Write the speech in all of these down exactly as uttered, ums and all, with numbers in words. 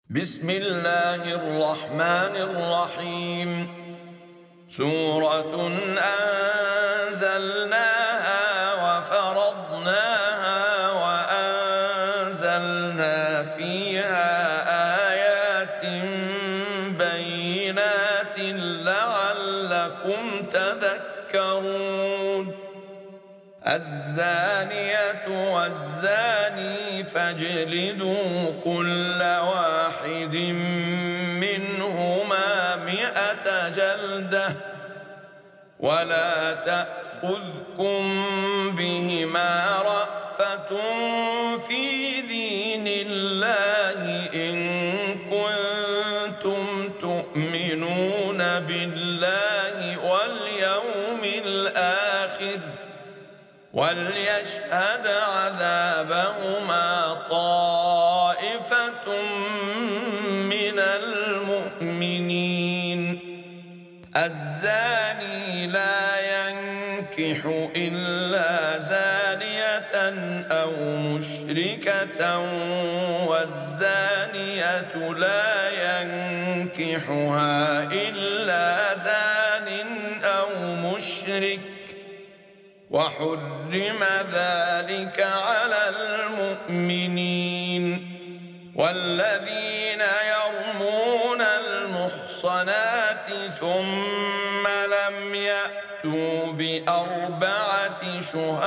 بسم الله الرحمن الرحيم. سورة أنزلناها وفرضناها وأنزلنا فيها آيات بينات لعلكم تذكرون. الزانية والزاني فاجلدوا كل واحد منهما مئة جلدة ولا تأخذكم بهما رأفة في دين الله إن كنتم تؤمنون بالله واليوم الآخر وليشهد عذابهما طائفة من المؤمنين. الزاني لا ينكح إلا زانية أو مشركة والزانية لا ينكحها إلا زان أو مشرك وحرم ذلك على المؤمنين. والذين يرمون المحصنات ثم لم يأتوا بأربعة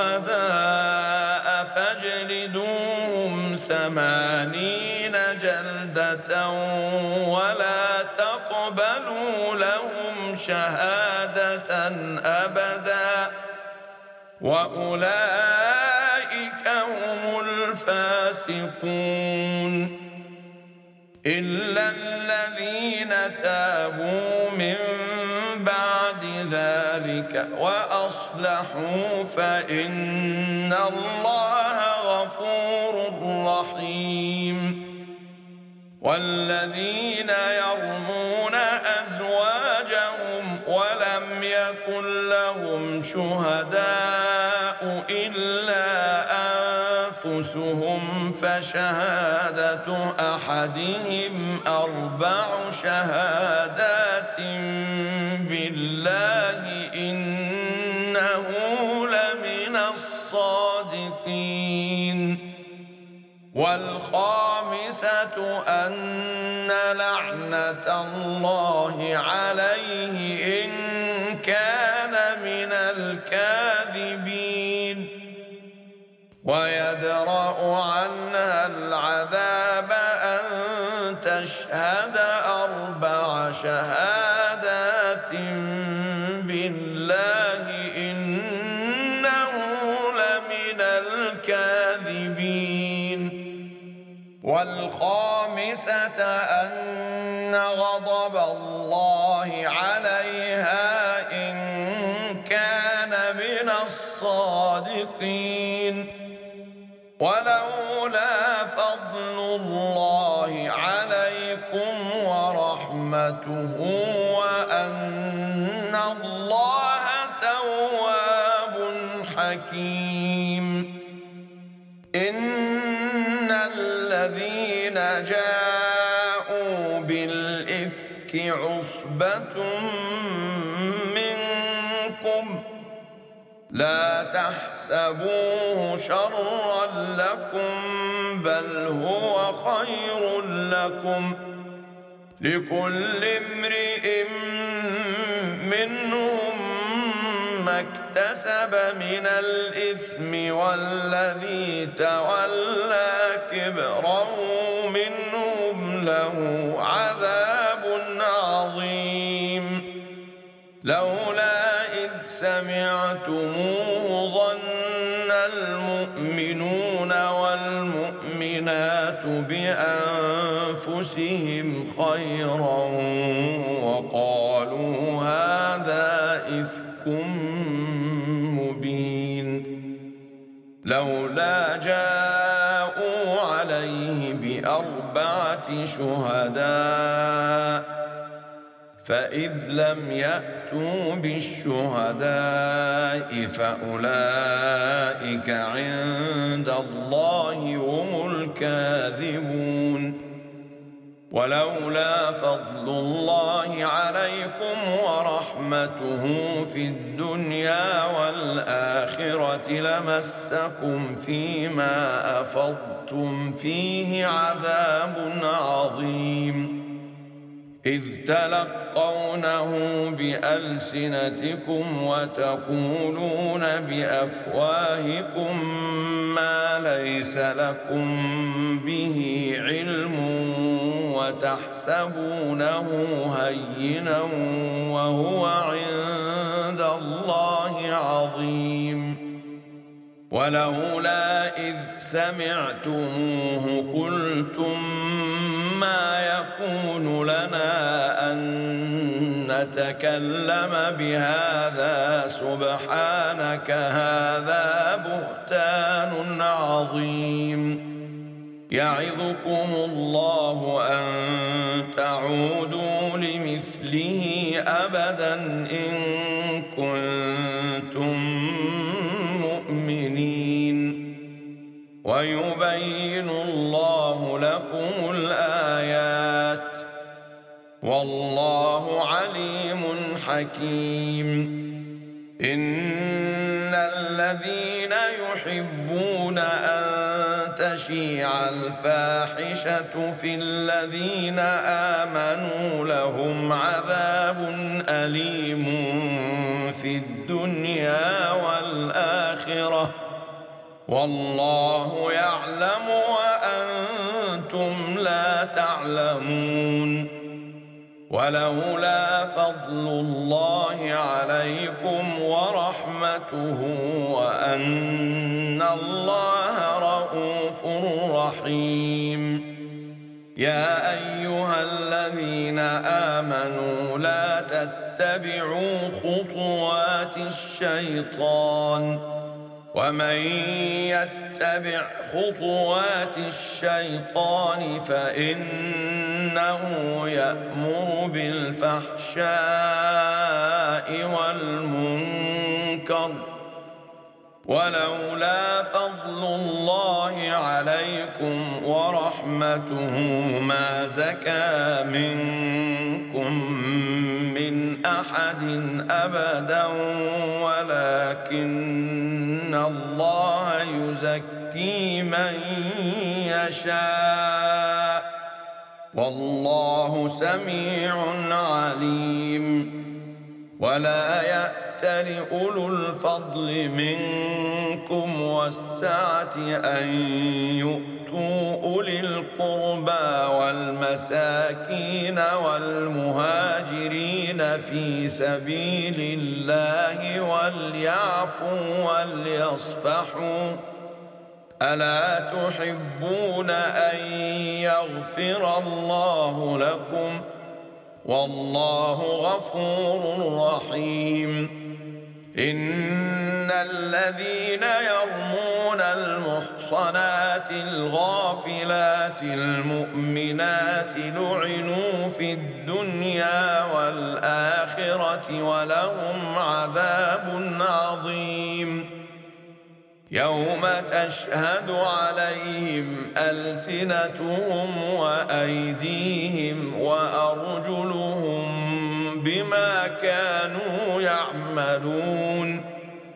شهداء فاجلدوهم ثمانين جلدة ولا تقبلوا لهم شهادة أبدا وأولئك هم الفاسقون. إلا الذين تابوا من بعد ذلك وأصلحوا فإن الله غفور رحيم. والذين يرمون أزواجهم ولم يكن لهم شهداء إلا أنفسهم فشهادة أحدهم أربع شهادات بالله إنه لمن الصادقين. والخامسة أن لعنة الله عليه إن كان من الكاذبين ويدرأ عنها العذاب أن تشهد أربع شهادات بالله إنه لمن الكاذبين. والخامسة أن غضب الله عليها إن كان من الصادقين. ولولا فضل الله عليكم ورحمته وأن الله تواب حكيم. إن الذين جاءوا بالإفك عصبة منكم لا تحسبوه شرا لكم بل هو خير لكم لكل امرئ منهم ما اكتسب من الإثم والذي تولى كبره منهم له عذاب عظيم. لولا إذ سمعتموه ظن المؤمنون والمؤمنات بأنفسهم خيرا وقالوا هذا إفك مبين. لولا جاءوا عليه بأربعة شهداء فإذ لم يأتوا بالشهداء فأولئك عند الله هم الكاذبون. ولولا فضل الله عليكم ورحمته في الدنيا والآخرة لمسكم فيما أفضتم فيه عذاب عظيم إذ تلقونه بألسنتكم وتقولون بأفواهكم ما ليس لكم به علم وتحسبونه هينا وهو عند الله عظيم ولولا إذ سمعتموه قلتم ما يكون لنا أن نتكلم بهذا سبحانك هذا بهتان عظيم يعظكم الله أن تعودوا لمثله أبدا إن كنتم مؤمنين ويبين الله لكم الآيات والله عليم حكيم إن الذين يحبون أن تشيع الفاحشة في الذين آمنوا لهم عذاب أليم في الدنيا والآخرة والله يعلم وأنتم لا تعلمون ولولا فضل الله عليكم ورحمته وأن الله رءوف رحيم يا أيها الذين آمنوا لا تتبعوا خطوات الشيطان ومن يتبع خطوات الشيطان فإنه يأمر بالفحشاء والمنكر ولولا فضل الله عليكم ورحمته ما زكى منكم من أحد أبدا ولكن الله يزكي من يشاء والله سميع عليم ولا يأتل أولو الفضل منكم والسعة أن يؤتوا أولي القربى والمساكين والمهاجرين في سبيل الله وليعفوا وليصفحوا ألا تحبون أن يغفر الله لكم والله غفور رحيم إن الذين يرمون المحصنات الغافلات المؤمنات لعنوا في الدنيا والآخرة ولهم عذاب عظيم يوم تشهد عليهم ألسنتهم وأيديهم وأرجلهم بما كانوا يعملون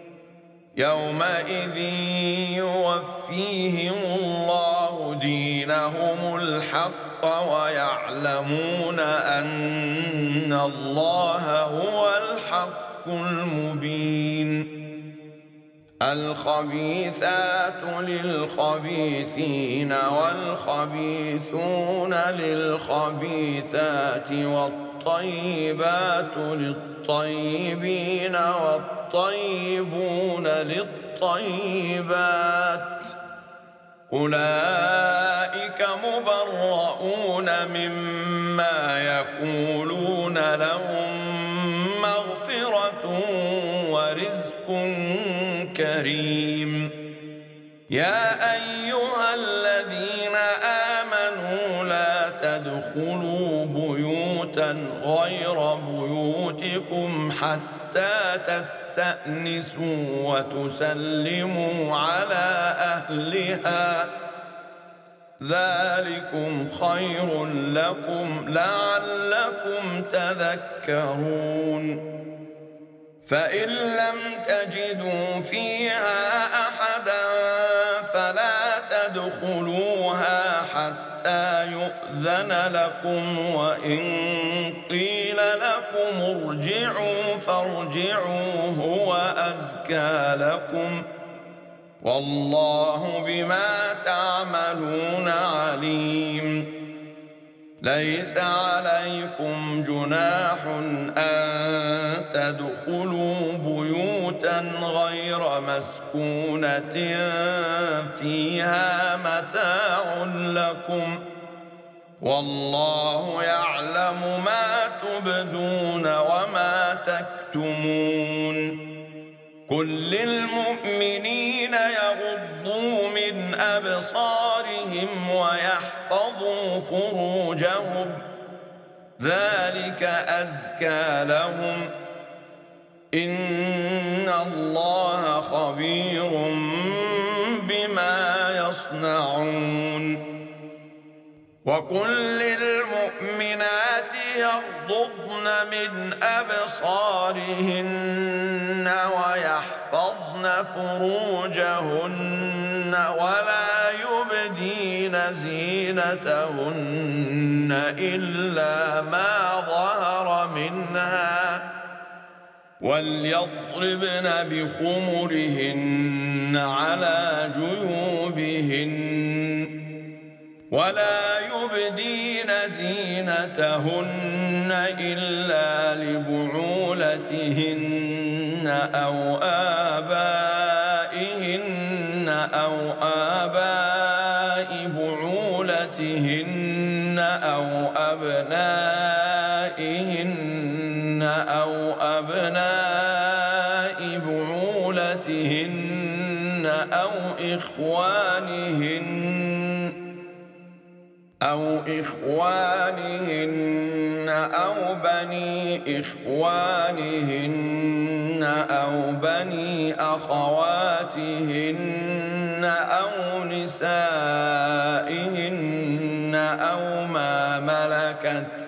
يومئذ يوفيهم الله دينهم الحق ويعلمون أن الله هو الحق المبين الخبيثات للخبيثين والخبيثون للخبيثات والطيبات للطيبين والطيبون للطيبات أولئك مبرؤون مما يقولون لهم مغفرة ورزق كريم يا أيها الذين آمنوا لا تدخلوا بيوتا غير بيوتكم حتى تستأنسوا وتسلموا على أهلها ذلكم خير لكم لعلكم تذكرون فإن لم تجدوا فيها أحدا فلا تدخلوها حتى يؤذن لكم وإن قيل لكم ارجعوا فارجعوا هو أزكى لكم والله بما تعملون عليم ليس عليكم جناح أن تدخلوا بيوتا غير مسكونة فيها متاع لكم والله يعلم ما تبدون وما تكتمون قل للمؤمنين يغضوا من أبصارهم ويحفظوا فروجهم ذلك أزكى لهم إن الله خبير بما يصنعون وقل للمؤمنات يغضضن من أبصارهن ويحفظن فروجهن ولا يبدين زينتهن إلا ما ظهر منها وليضربن بخمرهن على جيوبهن ولا يبدين زينتهن إلا لبعولتهن أو آبائهن أو آباء بعولتهن أو أبنائهن أو أبناء بعولتهن أو إخوانهن أو إخوانهن أو بني إخوانهن أو بني أخواتهن أو نسائهن أو ما ملكت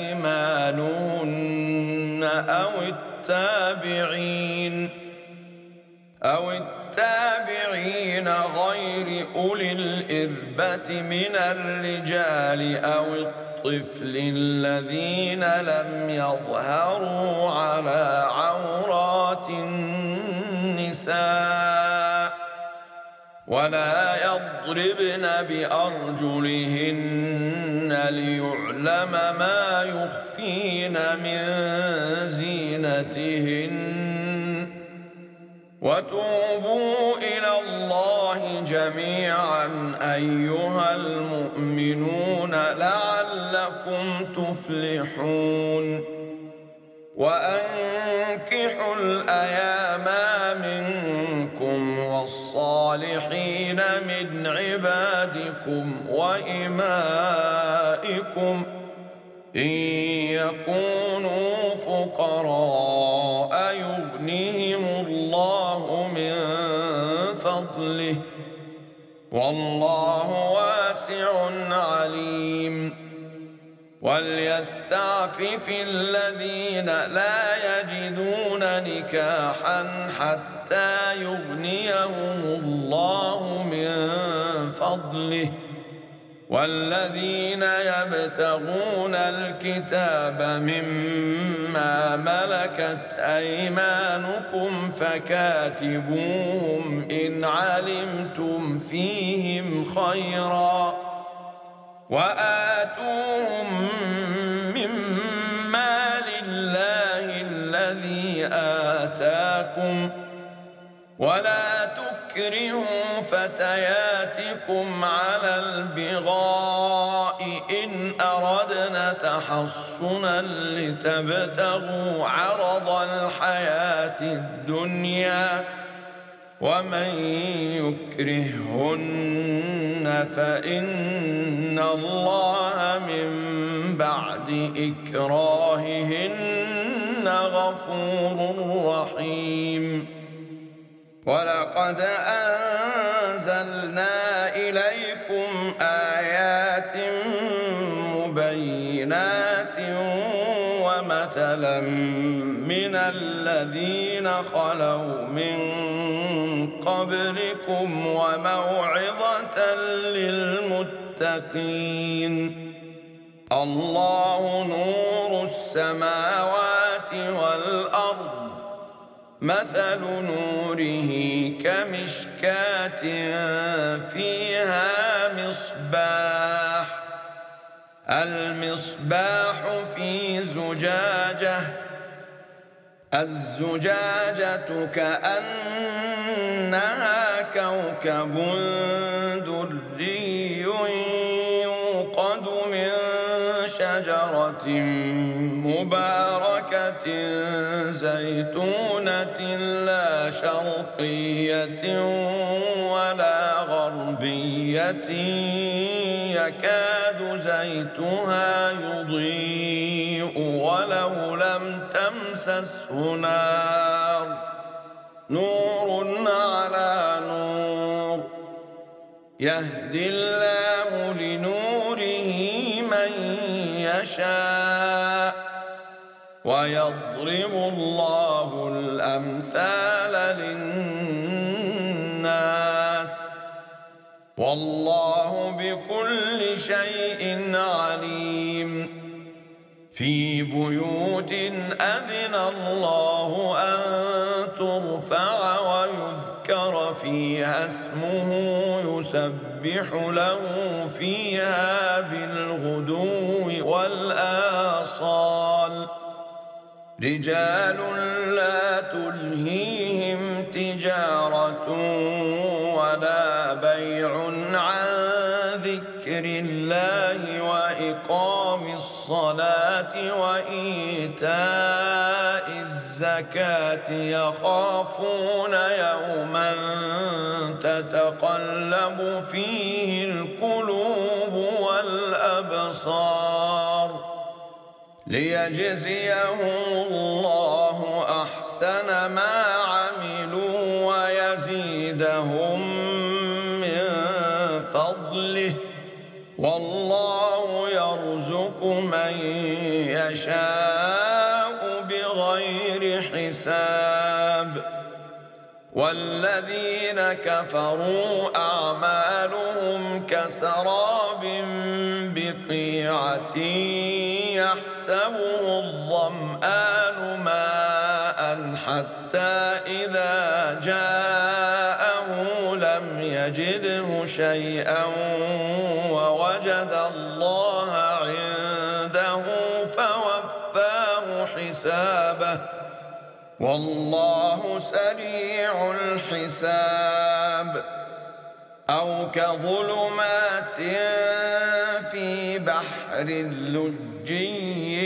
أيمانهن أو التابعين أو التابعين غير أولي الإربة من الرجال أو الطفل الذين لم يظهروا على عورات النساء ولا يضربن بأرجلهن ليعلم ما يخفين من زينتهن وتوبوا إلى الله جميعا أيها المؤمنون لعلكم تفلحون وأنكحوا الأيام منكم والصالحين من عبادكم وإمائكم إن يكونوا فقراء يغنيهم الله من فضله والله واسع عليم وليستعفف الذين لا يجدون نكاحا حتى يغنيهم الله من فضله والذين يبتغون الكتاب مما ملكت أيمانكم فكاتبوهم إن علمتم فيهم خيرا وآتوهم مما لله الذي آتاكم ولا تكرهوا فتياتكم على البغاء إن أردنا تحصنا لتبتغوا عرض الحياة الدنيا ومن يكرهن فإن الله من بعد إكراههن غفور رحيم ولقد أنزلنا إليكم آيات بينات ومثلا من الذين خلوا من قبلكم وموعظة للمتقين. الله نور السماوات والأرض، مثل نوره كمشكاة فيها مصباح، المصباح في زجاجة، الزجاجة كأنها كوكب دري يوقد من شجرة مباركة زيتونة لا شرقية ولا غربية يكاد زيتها يضيء ولو لم تمسسه نار، نور على نور، يهدي الله لنوره من يشاء ويضرب الله الأمثال للناس والله بكل شيء عليم. في بيوت أذن الله أن ترفع ويذكر فيها اسمه يسبح له فيها بالغدو والآصال، رجال لا تلهيهم تجارة ولا بيع عن ذكر الله وإقام الصلاة وإيتاء الزكاة يخافون يوما تتقلب فيه القلوب والأبصار، ليجزيهم الله أحسن ما عملوا ويزيدهم من فضله، والله يرزق من يشاء بغير حساب. والذين كفروا أعمالهم كسراب بقيعة يحسبه الظمآن ماء حتى إذا جاءه لم يجده شيئا ووجد الله عنده فوفاه حسابه، والله سريع الحساب. أو كظلمات في بحر لجي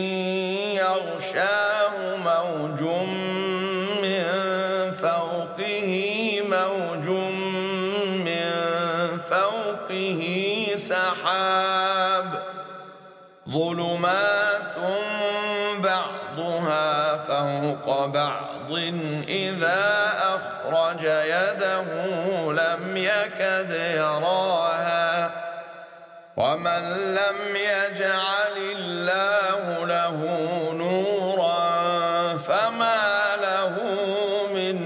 يغشاه موج من فوقه موج من فوقه سحاب، ظلمات بعضها فوق بعض إذا أخرج يده لم يكد يراها، ومن لم يجعل الله له نورا فما له من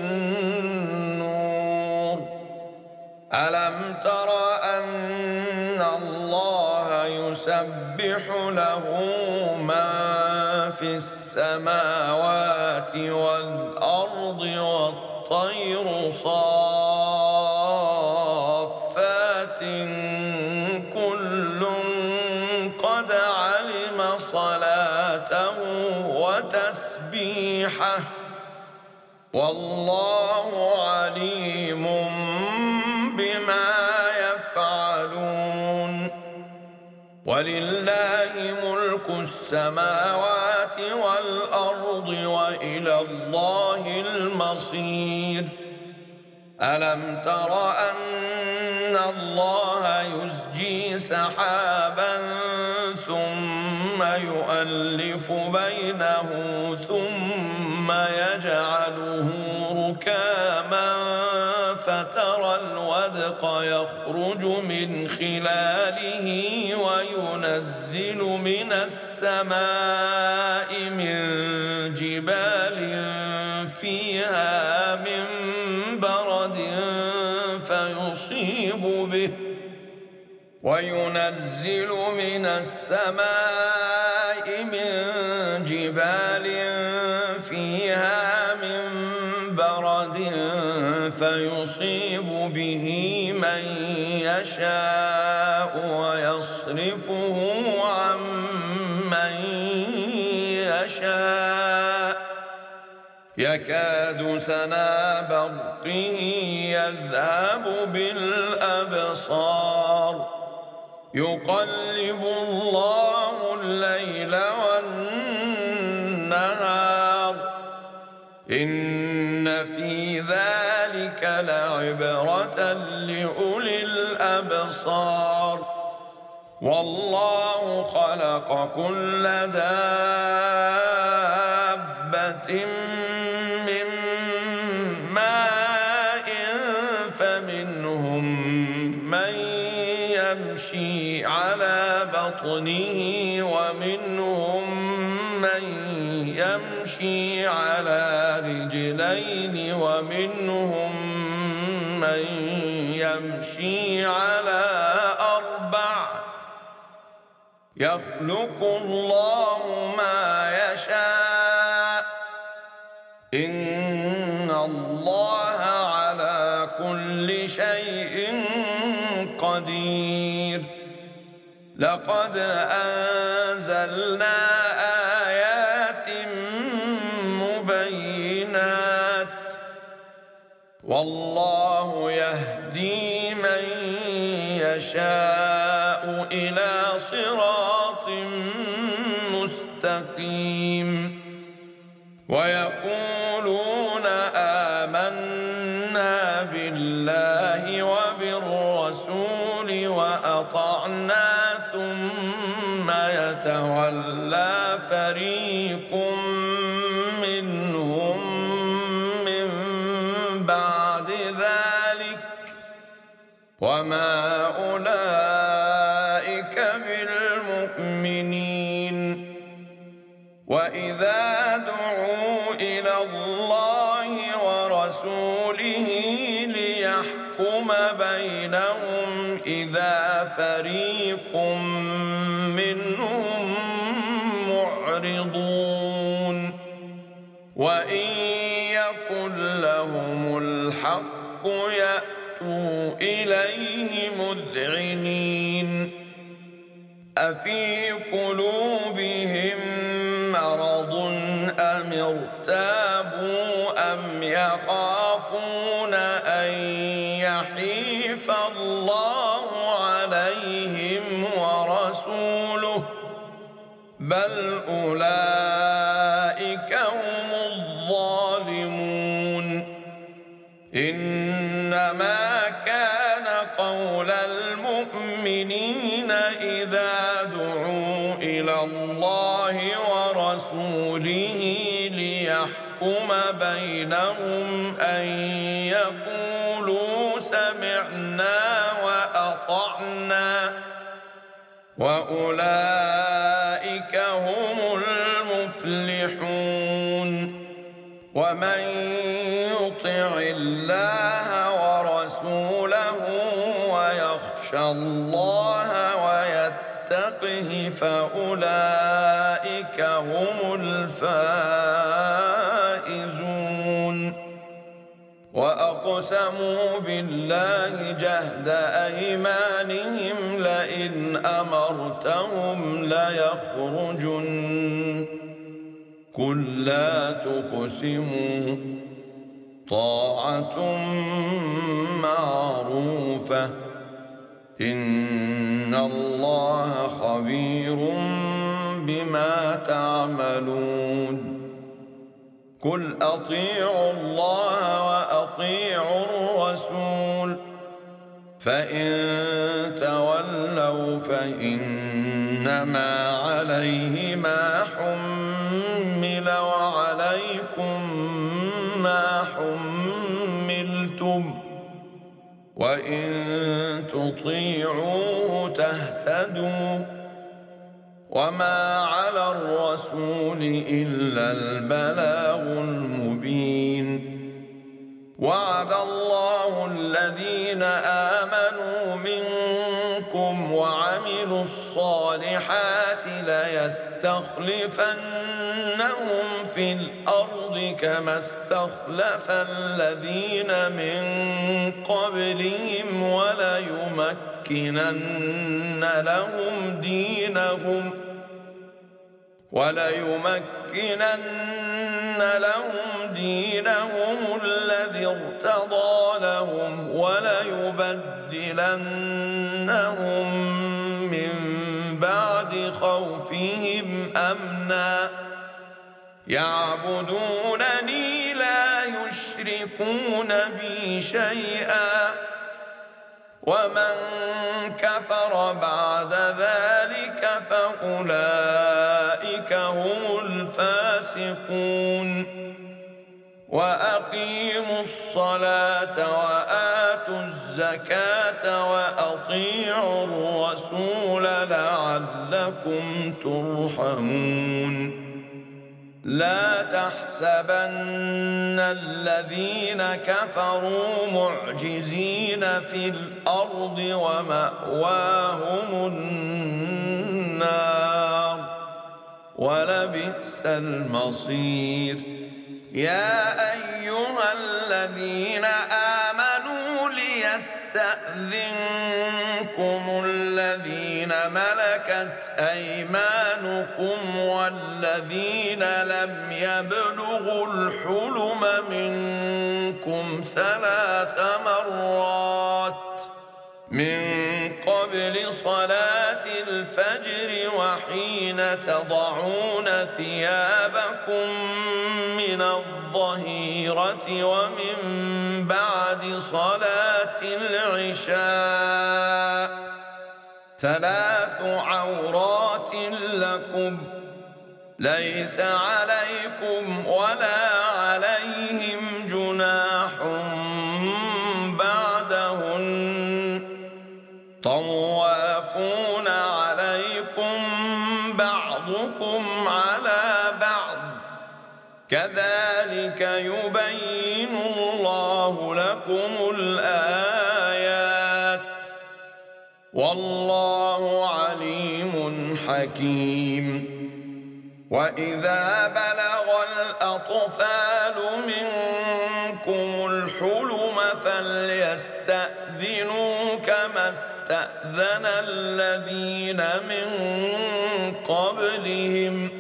نور. ألم تر أن الله يسبح له من في السماوات والأرض والطير صافات كل قد علم صلاته وتسبيحه والله عليم بما يفعلون. ولله ملك السماوات والأرض وإلى الله المصير. ألم تر أن الله يزجي سحابا ثم يؤلف بينه ثم يجعله ركاما فترى وترى الودق يخرج من خلاله وينزل من السماء من جبال فيها من برد فيصيب به وينزل من السماء من جبال فيها من برد فيصيب به من يشاء ويصرفه عن من يشاء يكاد سنا برقه يذهب بالأبصار يقلب الله الليل والنهار إن في ذلك لعبرة لأولي الأبصار والله خلق كل دابة من ماء فمنهم من يمشي على بطنه ومنهم من يمشي على رجلين ومنهم من يمشي على أربع يخلق الله ما يشاء إن الله على كل شيء قدير لقد أنزلنا آيات مبينات والله يهدي من يشاء إلى صراط مستقيم ويقولون آمنا بالله وبالرسول وأطعنا ثم يتولى فريق منهم من بعد ذلك وما أولئك بالمؤمنين وإذا دعوا إلى الله ورسوله ليحكم بينهم إذا فريق منهم معرضون وإن يكن لهم الحق يأتوا إليه مذعنين أفي قلوبهم مرض أم ارتابوا أم يخافون أن يحيف الله عليهم ورسوله بل أولئك هم الظالمون إنما كان قول المؤمنين إذا دعوا إلى الله ورسوله ليحكم بينهم أن يقولوا سمعنا وأطعنا وأولئك هم المفلحون ومن يطع الله ورسوله ويخشى الله ويتقه فأولئك هم الفائزون وأقسموا بالله جهد أيمانهم لئن أمرتهم ليخرجن قل لا تقسموا طاعة معروفة إن الله خبير بما تعملون قل أطيعوا الله وأطيعوا الرسول فإن تولوا فإنما عليه ما حمل وعليكم ما حملتم وإن تطيعوه تهتدوا وما على الرسول إلا البلاغ المبين وعد الله الذين آمنوا منكم وعملوا الصالحات ليستخلفنهم في الأرض كما استخلف الذين من قبلهم وليمكنن لهم دينهم وليمكنن لهم دينهم الذي ارتضى لهم وليبدلنهم من بعد خوفهم أمنا يعبدونني لا يشركون بي شيئا ومن كفر بعد ذلك فأولئك هم الفاسقون وأقيموا الصلاة وآتوا الزكاة وأطيعوا الرسول لعلكم ترحمون لا تحسبن الذين كفروا معجزين في الأرض ومأواهم النار ولبئس المصير يا أيها الذين آمنوا ليستأذنكم الذين ملكت أيمانكم والذين لم يبلغوا الحلم منكم ثلاث مرات من قبل صلاة الفجر وحين تضعون ثيابكم من الظهيرة ومن بعد صلاة العشاء ثلاث عورات لكم ليس عليكم ولا عليهم جناح بعدهن طوافون عليكم بعضكم على بعض كذلك يبين الله لكم الآيات والله عليم حكيم وإذا بلغ الأطفال منكم الحلم فليستأذنوا كما استأذن الذين من قبلهم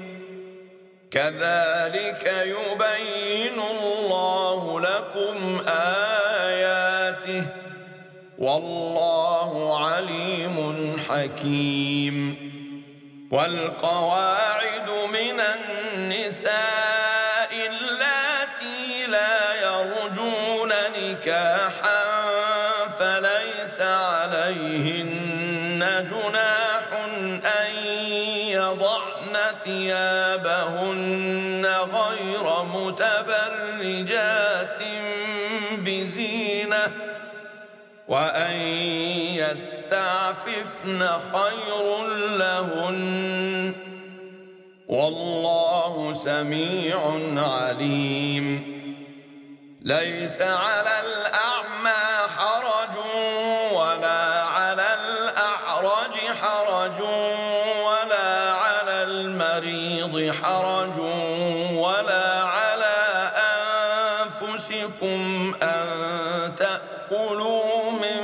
كذلك يبين الله لكم آياته والله عليم حكيم والقواعد من النساء اللاتي لا يرجون نكاحا فليس عليهن جناح أن يضعن ثيابهن غير متبرجات بزينة وأن يستعففن خير لهن والله سميع عليم ليس على الأعمى حرج ولا على الأعرج حرج ولا على المريض حرج ولا على أنفسكم أن تأكلوا من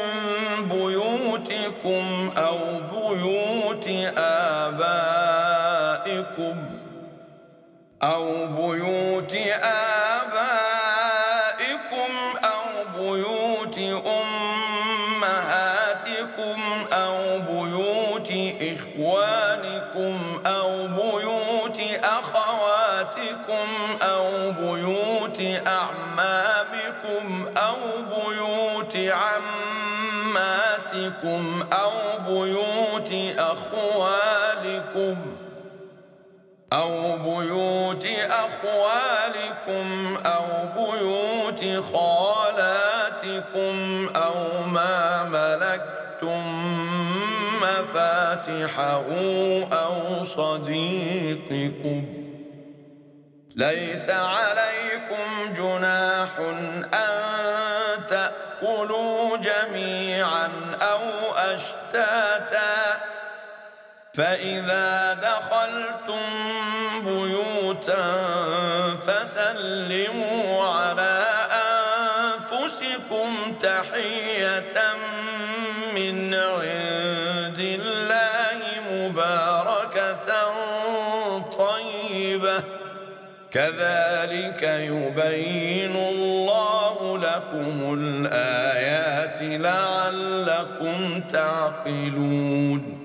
بيوتكم أو بيوت آبائكم أو بيوت آبائكم أو بيوت أمهاتكم أو بيوت إخوانكم أو بيوت أخواتكم أو بيوت أعمامكم أو بيوت عماتكم أو بيوت أخوالكم أو بيوت أخوالكم أو بيوت خالاتكم أو ما فاتحه أو صديقكم. ليس عليكم جناح أن تأكلوا جميعا أو أشتاتا، فإذا دخلتم بيوتا فسلموا على أنفسكم تحية من عند الله مباركة طيبة، كذلك يبين الله لكم الآيات لعلكم تعقلون.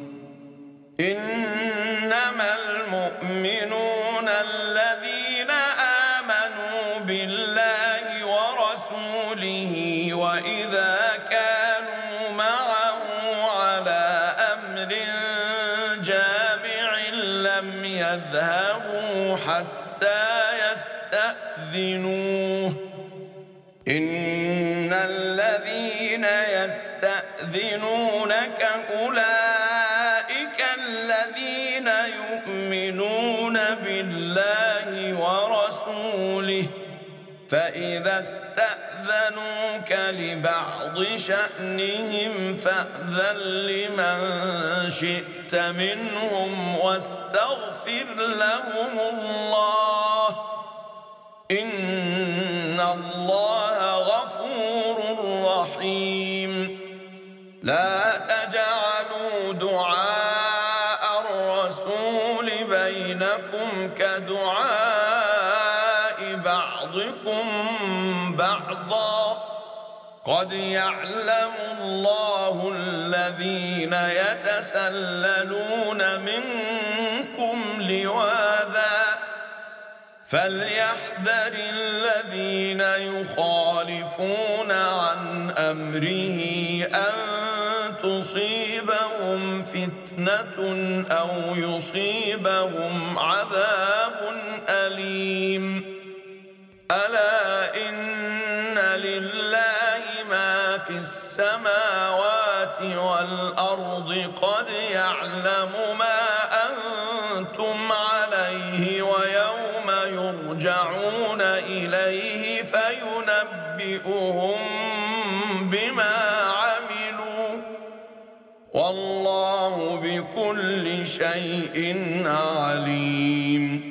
إنما المؤمنون الذين آمنوا بالله ورسوله وإذا كانوا معه على أمر جامع لم يذهبوا حتى يستأذنوه. إن الذين يستأذنونك أولئك الذين يؤمنون بالله ورسوله، فإذا استأذنوك لبعض شأنهم فأذن لمن شئت منهم واستغفر لهم الله، إن الله غفور رحيم. لا تجعلوا دعاء الرسول بينكم كدعاء بعضكم بعضا، قد يعلم الله الذين يتسللون منكم لواذا، فليحذر الذين يخالفون عن أمره أن تصيبهم فتنة أو يصيبهم عذاب أليم. ألا إن لله ما في السماوات والأرض، قد يعلم ما أنتم عليه ويوم يرجعون إليه فينبئهم بما عملوا، والله بكل شيء عليم.